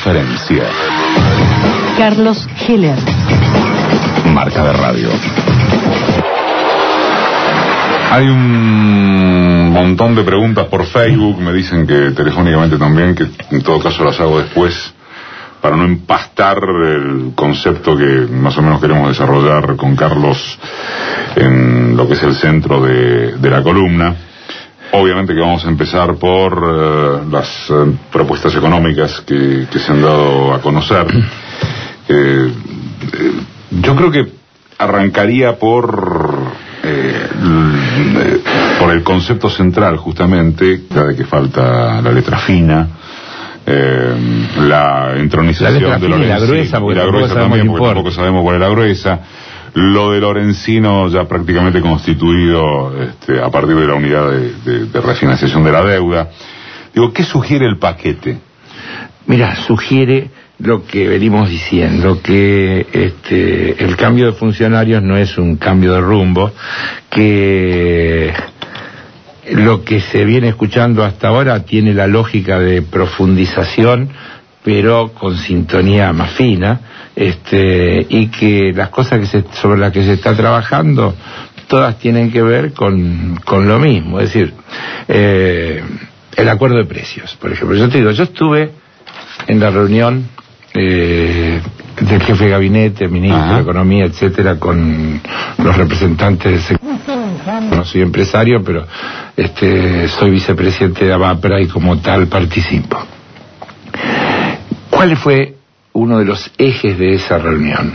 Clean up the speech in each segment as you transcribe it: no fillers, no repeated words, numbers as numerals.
diferencia. Carlos Heller. Marca de radio. Hay un montón de preguntas por Facebook, me dicen que telefónicamente también, que en todo caso las hago después, para no empastar el concepto que más o menos queremos desarrollar con Carlos en lo que es el centro de la columna. Obviamente que vamos a empezar por las propuestas económicas que se han dado a conocer. Yo creo que arrancaría por el concepto central, justamente, de que falta la letra fina, la entronización de Lorenzino, y la gruesa, porque tampoco sabemos cuál es la gruesa. Lo de Lorenzino ya prácticamente constituido a partir de la unidad de refinanciación de la deuda. Digo, ¿qué sugiere el paquete? Mira, sugiere lo que venimos diciendo, que el cambio de funcionarios no es un cambio de rumbo, que lo que se viene escuchando hasta ahora tiene la lógica de profundización, pero con sintonía más fina, y que las cosas sobre las que se está trabajando todas tienen que ver con lo mismo. Es decir, el acuerdo de precios, por ejemplo. Yo te digo, yo estuve en la reunión del jefe de gabinete, ministro de Economía, etcétera, con los representantes del sector. No soy empresario, pero soy vicepresidente de ABAPRA y como tal participo. ¿Cuál fue uno de los ejes de esa reunión?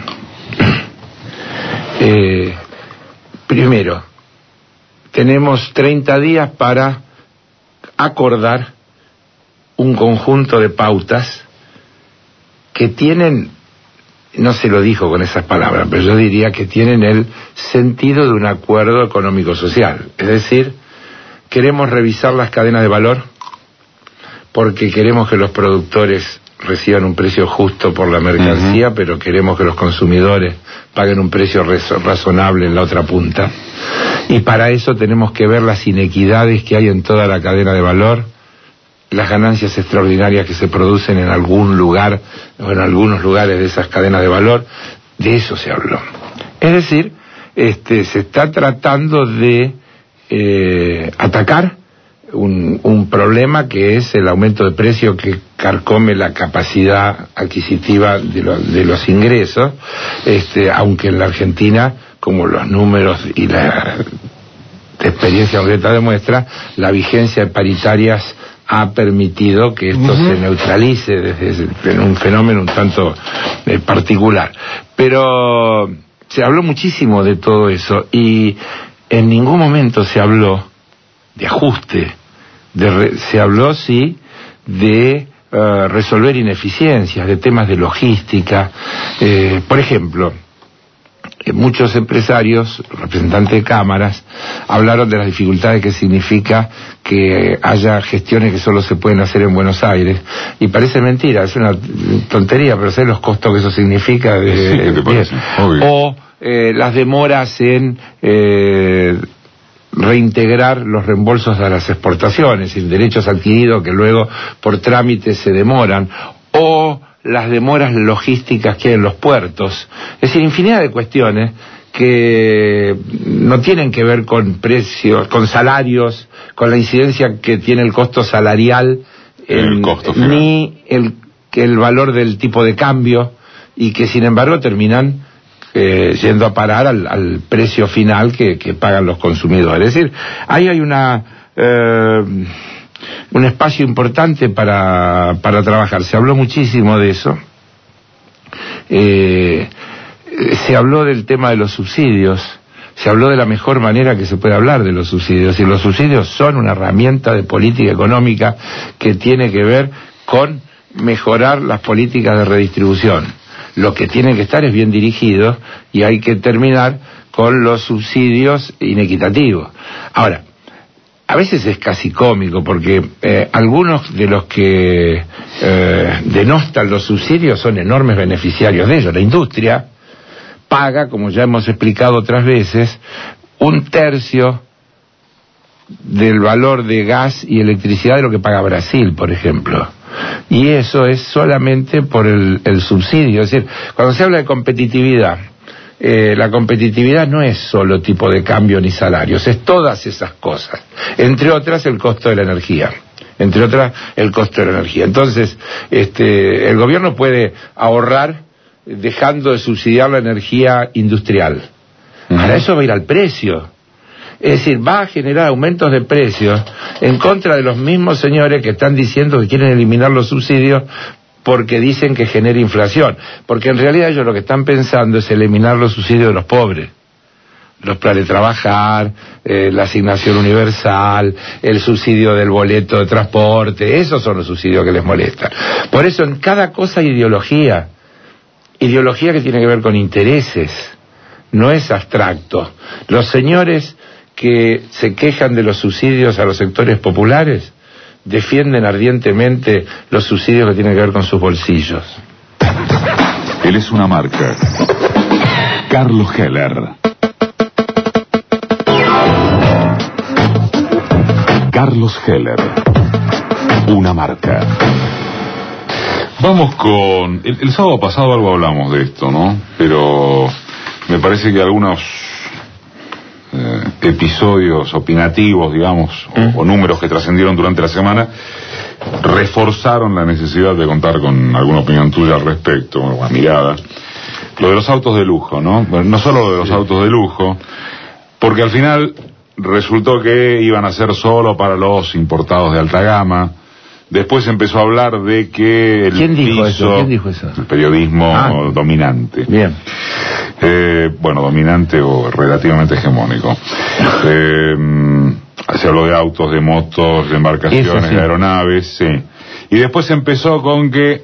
Primero, tenemos 30 días para acordar un conjunto de pautas que tienen, no se lo dijo con esas palabras, pero yo diría que tienen el sentido de un acuerdo económico-social. Es decir, queremos revisar las cadenas de valor porque queremos que los productores reciban un precio justo por la mercancía, pero queremos que los consumidores paguen un precio razonable en la otra punta. Y para eso tenemos que ver las inequidades que hay en toda la cadena de valor, las ganancias extraordinarias que se producen en algún lugar o en algunos lugares de esas cadenas de valor. De eso se habló. Es decir, se está tratando de atacar un problema que es el aumento de precio que carcome la capacidad adquisitiva de los ingresos, aunque en la Argentina, como los números y la experiencia concreta demuestra, la vigencia de paritarias ha permitido que esto se neutralice en un fenómeno un tanto particular. Pero se habló muchísimo de todo eso y en ningún momento se habló de ajuste, se habló sí de resolver ineficiencias, de temas de logística. Por ejemplo, muchos empresarios, representantes de cámaras, hablaron de las dificultades que significa que haya gestiones que solo se pueden hacer en Buenos Aires, y parece mentira, es una tontería, pero ¿sabes los costos que eso significa? Sí, ¿qué te parece? O las demoras en reintegrar los reembolsos a las exportaciones, y derechos adquiridos que luego por trámite se demoran, o las demoras logísticas que hay en los puertos. Es decir, infinidad de cuestiones que no tienen que ver con precios, con salarios, con la incidencia que tiene el costo salarial, el costo final, ni el valor del tipo de cambio, y que sin embargo terminan yendo a parar al precio final que pagan los consumidores. Es decir, ahí hay un espacio importante para trabajar. Se habló muchísimo de eso. Se habló del tema de los subsidios, se habló de la mejor manera que se puede hablar de los subsidios, y los subsidios son una herramienta de política económica que tiene que ver con mejorar las políticas de redistribución. Lo que tiene que estar es bien dirigido, y hay que terminar con los subsidios inequitativos. Ahora, a veces es casi cómico, porque algunos de los que denostan los subsidios son enormes beneficiarios de ellos. La industria paga, como ya hemos explicado otras veces, 1/3 del valor de gas y electricidad de lo que paga Brasil, por ejemplo. Y eso es solamente por el subsidio. Es decir, cuando se habla de competitividad, la competitividad no es solo tipo de cambio ni salarios, es todas esas cosas. Entre otras, el costo de la energía. Entonces, el gobierno puede ahorrar dejando de subsidiar la energía industrial. Ahora eso va a ir al precio. Es decir, va a generar aumentos de precios en contra de los mismos señores que están diciendo que quieren eliminar los subsidios porque dicen que genera inflación. Porque en realidad ellos lo que están pensando es eliminar los subsidios de los pobres. Los planes de trabajar, la asignación universal, el subsidio del boleto de transporte, esos son los subsidios que les molestan. Por eso en cada cosa hay ideología que tiene que ver con intereses, no es abstracto. Los señores que se quejan de los subsidios a los sectores populares defienden ardientemente los subsidios que tienen que ver con sus bolsillos. Él es una marca. Carlos Heller. Carlos Heller, una marca. Vamos con... El sábado pasado algo hablamos de esto, ¿no? Pero me parece que algunos episodios opinativos, digamos, o números que trascendieron durante la semana, reforzaron la necesidad de contar con alguna opinión tuya al respecto, o una mirada. Lo de los autos de lujo, ¿no? Bueno, no solo lo de los autos de lujo, porque al final resultó que iban a ser solo para los importados de alta gama. Después empezó a hablar de que el ¿Quién dijo eso? El periodismo dominante. Bien. Bueno, dominante o relativamente hegemónico. Se habló de autos, de motos, de embarcaciones, sí, de aeronaves, sí. Y después empezó con que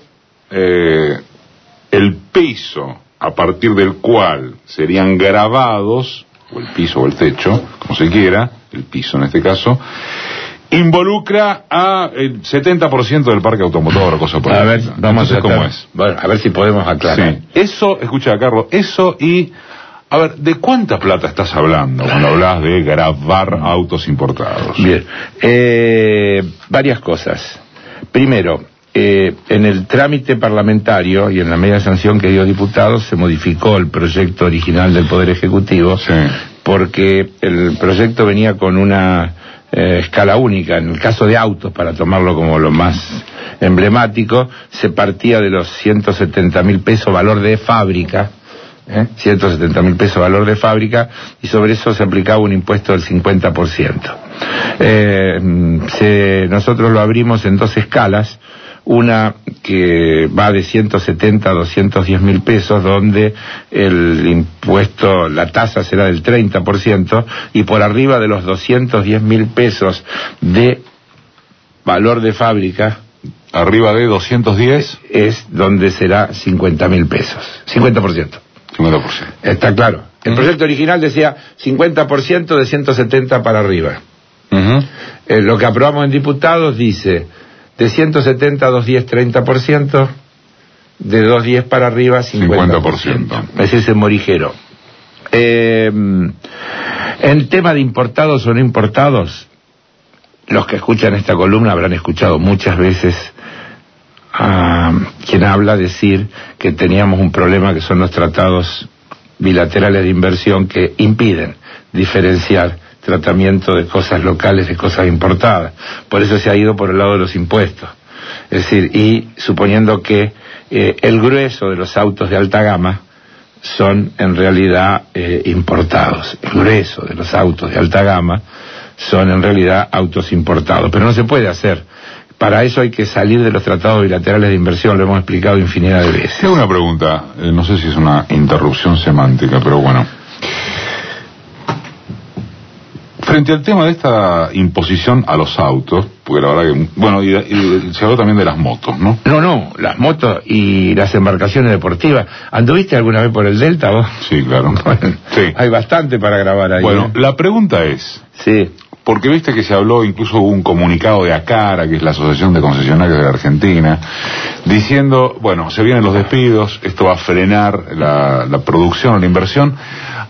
el piso a partir del cual serían grabados, o el piso o el techo, como se quiera, el piso en este caso, involucra a el 70% del parque automotor o cosa por el estilo. Vamos a ver cómo es. Bueno, a ver si podemos aclarar. Sí. Eso, escucha, Carlos, eso y... A ver, ¿de cuánta plata estás hablando cuando hablas de grabar autos importados? Bien, varias cosas. Primero, en el trámite parlamentario y en la media sanción que dio diputados se modificó el proyecto original del Poder Ejecutivo, sí, porque el proyecto venía con una escala única. En el caso de autos, para tomarlo como lo más emblemático, se partía de los 170.000 pesos valor de fábrica, 170.000 pesos valor de fábrica, y sobre eso se aplicaba un impuesto del 50%. Nosotros lo abrimos en dos escalas, una que va de 170 a 210.000 pesos, donde el impuesto, la tasa será del 30%, y por arriba de los 210.000 pesos de valor de fábrica, arriba de 210 es donde será 50.000 pesos, 50%. 50%. Está claro. El proyecto original decía 50% de 170 para arriba. Lo que aprobamos en diputados dice de 170 a 210, 30%, de 210 para arriba, 50%. Es ese morijero. En tema de importados o no importados, los que escuchan esta columna habrán escuchado muchas veces a quien habla decir que teníamos un problema que son los tratados bilaterales de inversión que impiden diferenciar tratamiento de cosas locales de cosas importadas. Por eso se ha ido por el lado de los impuestos. Es decir, y suponiendo que el grueso de los autos de alta gama son en realidad importados. El grueso de los autos de alta gama son en realidad autos importados. Pero no se puede hacer. Para eso hay que salir de los tratados bilaterales de inversión, lo hemos explicado infinidad de veces. Tengo una pregunta, no sé si es una interrupción semántica, pero bueno. Frente al tema de esta imposición a los autos, porque la verdad que... Bueno, y se habló también de las motos, ¿no? No, las motos y las embarcaciones deportivas. ¿Anduviste alguna vez por el Delta vos? Sí, claro. Bueno, sí. Hay bastante para grabar ahí. Bueno, la pregunta es... Sí. Porque viste que se habló, incluso hubo un comunicado de ACARA, que es la Asociación de Concesionarios de la Argentina, diciendo, bueno, se vienen los despidos, esto va a frenar la producción o la inversión.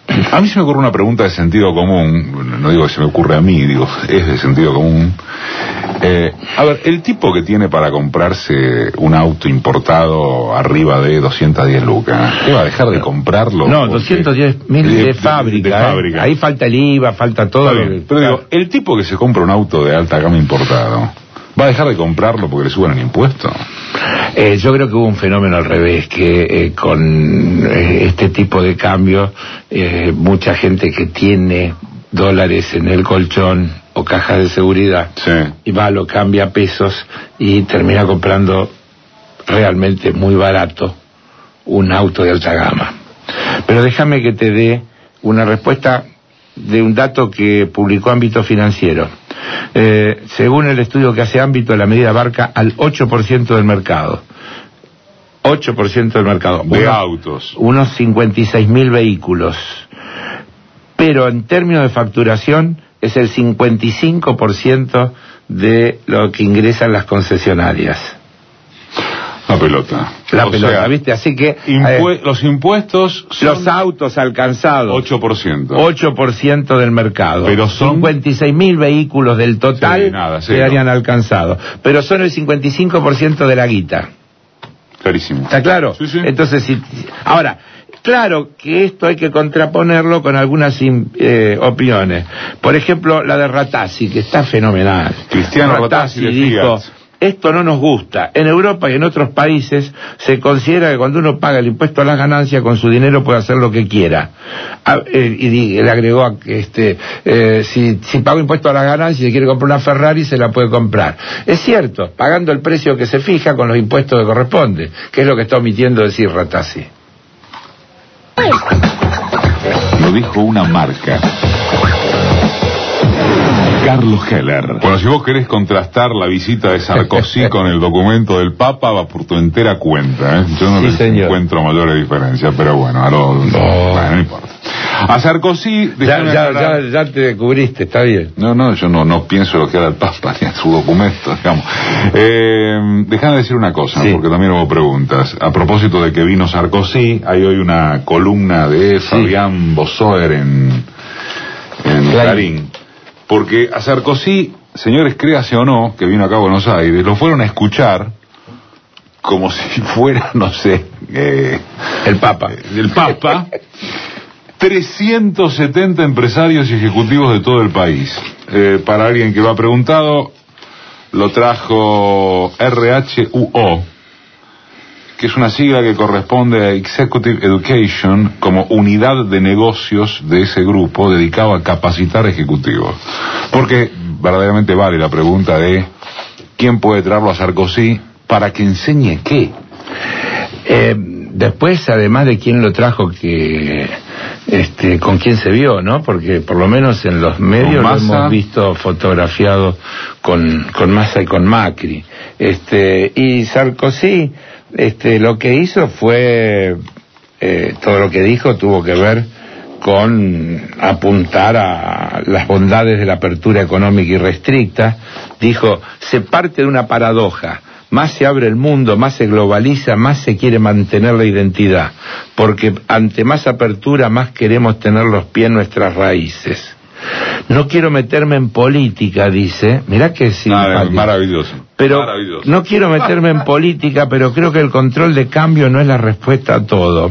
A mí se me ocurre una pregunta de sentido común, no digo que se me ocurre a mí, digo, es de sentido común. A ver, el tipo que tiene para comprarse un auto importado arriba de 210 lucas, ¿qué va a dejar de comprarlo? No, 210.000 de fábrica. De fábrica. Ahí falta el IVA, falta todo. Pero digo, el tipo que se compra un auto de alta gama importado, ¿va a dejar de comprarlo porque le suban el impuesto? Yo creo que hubo un fenómeno al revés, que con este tipo de cambios, mucha gente que tiene dólares en el colchón o cajas de seguridad, sí, y va, lo cambia a pesos y termina comprando realmente muy barato un auto de alta gama. Pero déjame que te dé una respuesta de un dato que publicó Ámbito Financiero. Según el estudio que hace Ámbito, la medida abarca al 8% del mercado. 8% del mercado. De autos. Unos 56.000 vehículos. Pero en términos de facturación es el 55% de lo que ingresan las concesionarias. La pelota. La pelota, ¿viste? Así que... los impuestos son... Los autos alcanzados... 8%. 8% del mercado. Pero son... 56.000 vehículos del total quedarían alcanzados. Pero son el 55% de la guita. Clarísimo. ¿Está claro? Sí, sí. Entonces, ahora, claro que esto hay que contraponerlo con algunas opiniones. Por ejemplo, la de Ratazzi, que está fenomenal. Cristiano Ratazzi dijo... Esto no nos gusta. En Europa y en otros países se considera que cuando uno paga el impuesto a las ganancias, con su dinero puede hacer lo que quiera. Y le agregó que si pago impuesto a las ganancias y se quiere comprar una Ferrari, se la puede comprar. Es cierto, pagando el precio que se fija con los impuestos que corresponde, que es lo que está omitiendo decir Ratazzi. Lo dijo una marca. Carlos Heller. Bueno, si vos querés contrastar la visita de Sarkozy con el documento del Papa, va por tu entera cuenta, ¿eh? Yo no encuentro mayores diferencias, pero bueno, no importa. A Sarkozy... Ya te cubriste, está bien. No, yo no pienso lo que haga el Papa ni en su documento, digamos. Déjame decir una cosa, sí, porque también hubo preguntas. A propósito de que vino Sarkozy, hay hoy una columna de Fabián Bosoer en Clarín. Porque a Sarkozy, señores, créase o no, que vino acá a Buenos Aires, lo fueron a escuchar como si fuera, no sé... el Papa. 370 empresarios y ejecutivos de todo el país. Para alguien que lo ha preguntado, lo trajo RHUO, que es una sigla que corresponde a Executive Education, como unidad de negocios de ese grupo dedicado a capacitar ejecutivos. Porque verdaderamente vale la pregunta de quién puede traerlo a Sarkozy para que enseñe qué. Después, además de quién lo trajo, que con quién se vio, ¿no? Porque por lo menos en los medios lo hemos visto fotografiado con Massa y con Macri. Y Sarkozy, lo que hizo fue, todo lo que dijo tuvo que ver con apuntar a las bondades de la apertura económica irrestricta. Dijo, se parte de una paradoja: más se abre el mundo, más se globaliza, más se quiere mantener la identidad, porque ante más apertura, más queremos tener los pies en nuestras raíces. No quiero meterme en política, dice. Mirá que sí. Maravilloso. Pero no quiero meterme en política, pero creo que el control de cambio no es la respuesta a todo.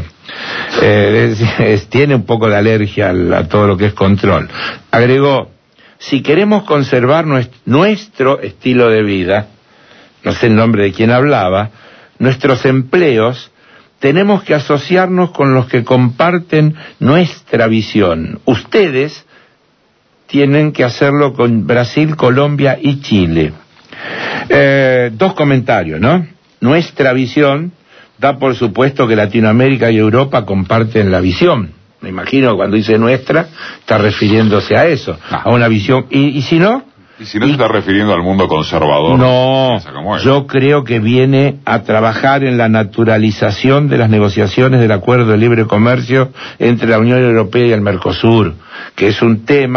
Tiene un poco de alergia a todo lo que es control. Agregó, si queremos conservar nuestro estilo de vida, no sé el nombre de quién hablaba, nuestros empleos, tenemos que asociarnos con los que comparten nuestra visión. Ustedes tienen que hacerlo con Brasil, Colombia y Chile. Dos comentarios, ¿no? Nuestra visión da por supuesto que Latinoamérica y Europa comparten la visión. Me imagino cuando dice nuestra, está refiriéndose a eso, a una visión. ¿Y si no? ¿Y si no se está refiriendo al mundo conservador? No, yo creo que viene a trabajar en la naturalización de las negociaciones del Acuerdo de Libre Comercio entre la Unión Europea y el Mercosur, que es un tema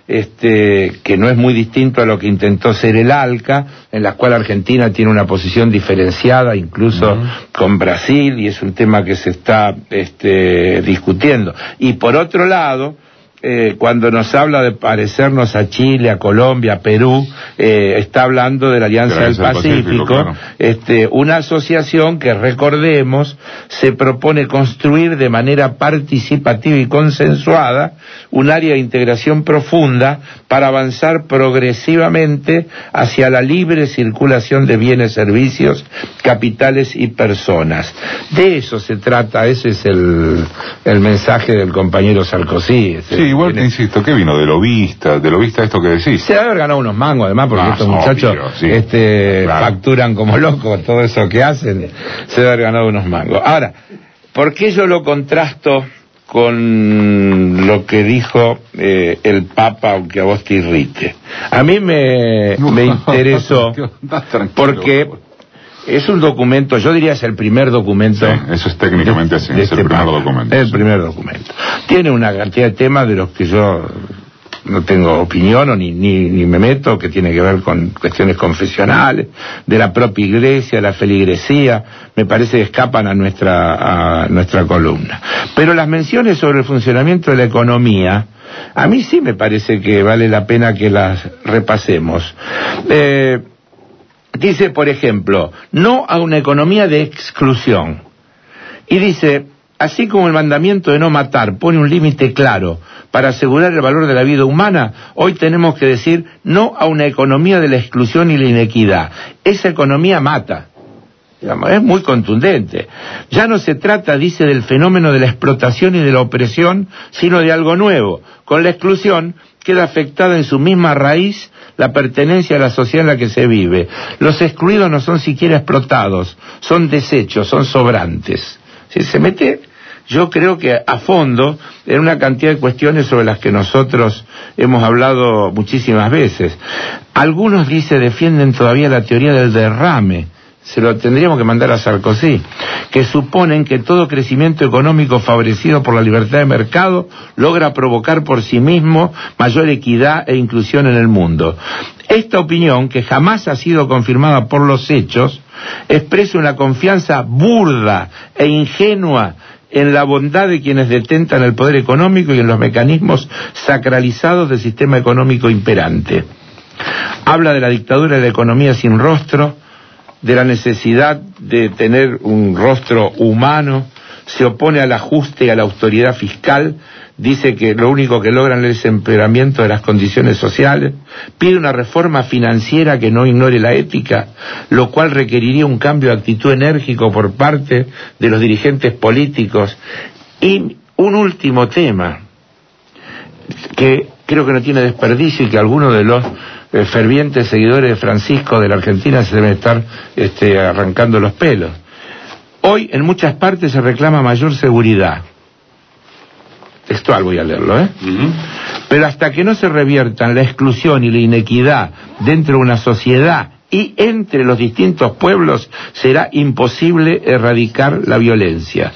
que no es muy distinto a lo que intentó ser el ALCA, en la cual Argentina tiene una posición diferenciada incluso con Brasil, y es un tema que se está discutiendo. Y por otro lado, cuando nos habla de parecernos a Chile, a Colombia, a Perú, está hablando de la Alianza del Pacífico, claro. Una asociación que, recordemos, se propone construir de manera participativa y consensuada un área de integración profunda para avanzar progresivamente hacia la libre circulación de bienes, servicios, capitales y personas. De eso se trata, ese es el mensaje del compañero Sarkozy. Sí, igual te insisto, ¿qué vino? De lobista esto que decís. Se debe haber ganado unos mangos, además, porque estos muchachos claro, facturan como locos todo eso que hacen, se debe haber ganado unos mangos. Ahora, ¿por qué yo lo contrasto con lo que dijo el Papa, aunque a vos te irrite? A mí me interesó porque es un documento, yo diría es el primer documento. Sí, eso es técnicamente así, es el primer documento. Es el primer documento. Tiene una cantidad de temas de los que yo no tengo opinión o ni me meto, que tiene que ver con cuestiones confesionales, de la propia iglesia, la feligresía, me parece que escapan a nuestra columna. Pero las menciones sobre el funcionamiento de la economía, a mí sí me parece que vale la pena que las repasemos. Dice, por ejemplo, no a una economía de exclusión. Y dice, así como el mandamiento de no matar pone un límite claro para asegurar el valor de la vida humana, hoy tenemos que decir no a una economía de la exclusión y la inequidad. Esa economía mata. Digamos, es muy contundente. Ya no se trata, dice, del fenómeno de la explotación y de la opresión, sino de algo nuevo. Con la exclusión queda afectada en su misma raíz la pertenencia a la sociedad en la que se vive. Los excluidos no son siquiera explotados, son desechos, son sobrantes. Si se mete, yo creo que a fondo, en una cantidad de cuestiones sobre las que nosotros hemos hablado muchísimas veces. Algunos, dice, defienden todavía la teoría del derrame, se lo tendríamos que mandar a Sarkozy, que suponen que todo crecimiento económico favorecido por la libertad de mercado logra provocar por sí mismo mayor equidad e inclusión en el mundo. Esta opinión, que jamás ha sido confirmada por los hechos, expresa una confianza burda e ingenua en la bondad de quienes detentan el poder económico y en los mecanismos sacralizados del sistema económico imperante. Habla de la dictadura de la economía sin rostro, de la necesidad de tener un rostro humano, se opone al ajuste y a la autoridad fiscal, dice que lo único que logran es el empeoramiento de las condiciones sociales, pide una reforma financiera que no ignore la ética, lo cual requeriría un cambio de actitud enérgico por parte de los dirigentes políticos. Y un último tema, que creo que no tiene desperdicio y que algunos de los fervientes seguidores de Francisco de la Argentina se deben estar arrancando los pelos. Hoy en muchas partes se reclama mayor seguridad. Textual voy a leerlo, Pero hasta que no se reviertan la exclusión y la inequidad dentro de una sociedad y entre los distintos pueblos, será imposible erradicar la violencia.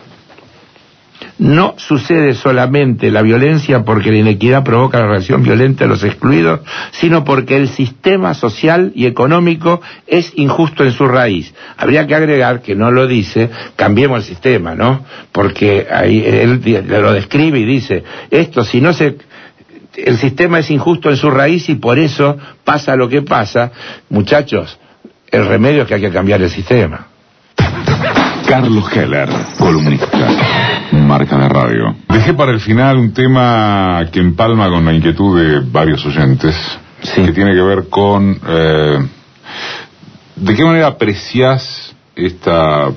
No sucede solamente la violencia porque la inequidad provoca la reacción violenta de los excluidos, sino porque el sistema social y económico es injusto en su raíz. Habría que agregar, que no lo dice, cambiemos el sistema, ¿no? Porque ahí él lo describe y dice, el sistema es injusto en su raíz y por eso pasa lo que pasa. Muchachos, el remedio es que hay que cambiar el sistema. Carlos Heller, columnista, Marca de Radio. Dejé para el final un tema que empalma con la inquietud de varios oyentes, que tiene que ver con de qué manera apreciás esta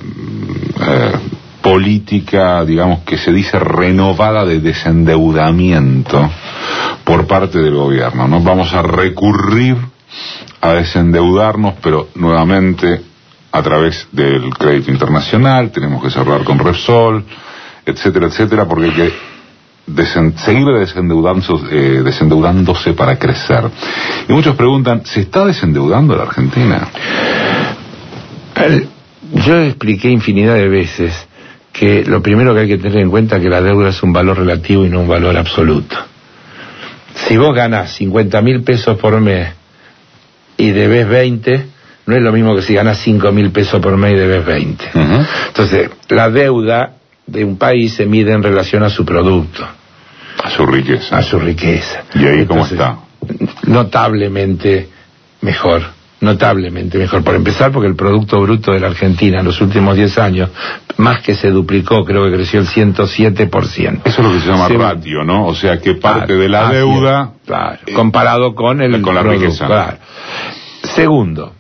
política, digamos, que se dice renovada de desendeudamiento por parte del gobierno, ¿no? Vamos a recurrir a desendeudarnos, pero nuevamente a través del crédito internacional, tenemos que cerrar con Repsol, etcétera, etcétera, porque hay que seguir desendeudándose para crecer. Y muchos preguntan, ¿se está desendeudando la Argentina? Yo expliqué infinidad de veces que lo primero que hay que tener en cuenta es que la deuda es un valor relativo y no un valor absoluto. Si vos ganás 50.000 pesos por mes y debes 20, no es lo mismo que si ganás 5.000 pesos por mes y debes 20. Uh-huh. Entonces, la deuda de un país se mide en relación a su producto. A su riqueza. A su riqueza. ¿Y ahí cómo Entonces, está? Notablemente mejor. Notablemente mejor. Por empezar, porque el Producto Bruto de la Argentina en los últimos 10 años, más que se duplicó, creo que creció el 107%. Eso es lo que se llama ratio, ¿no? O sea, que parte de la deuda... Claro, comparado con con la producto, riqueza. Claro. Segundo,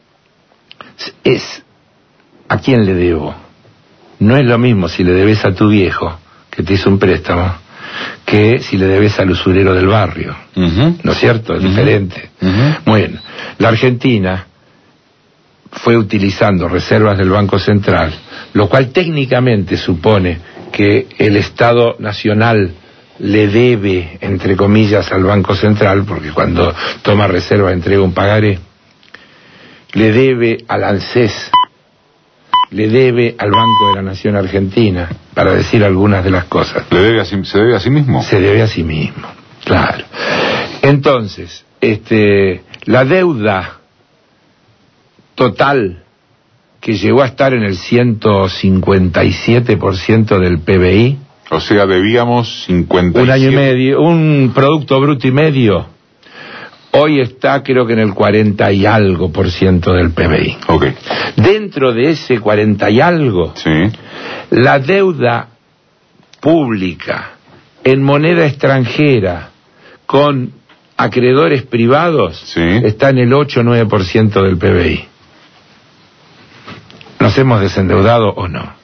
¿a quién le debo? No es lo mismo si le debes a tu viejo, que te hizo un préstamo, que si le debes al usurero del barrio. Uh-huh. ¿No es cierto? Es diferente. Uh-huh. Muy bien. La Argentina fue utilizando reservas del Banco Central, lo cual técnicamente supone que el Estado Nacional le debe, entre comillas, al Banco Central, porque cuando toma reserva entrega un pagaré, le debe al ANSES, le debe al Banco de la Nación Argentina, para decir algunas de las cosas. ¿Se debe a sí mismo? Se debe a sí mismo, claro. Entonces, la deuda total, que llegó a estar en el 157% del PBI. O sea, debíamos 57... Un año y medio, un Producto Bruto y medio. Hoy está, creo que en el 40 y algo % del PBI. Ok. Dentro de ese 40 y algo, Sí. la deuda pública en moneda extranjera con acreedores privados, Sí. está en el 8-9% del PBI. ¿Nos hemos desendeudado o no?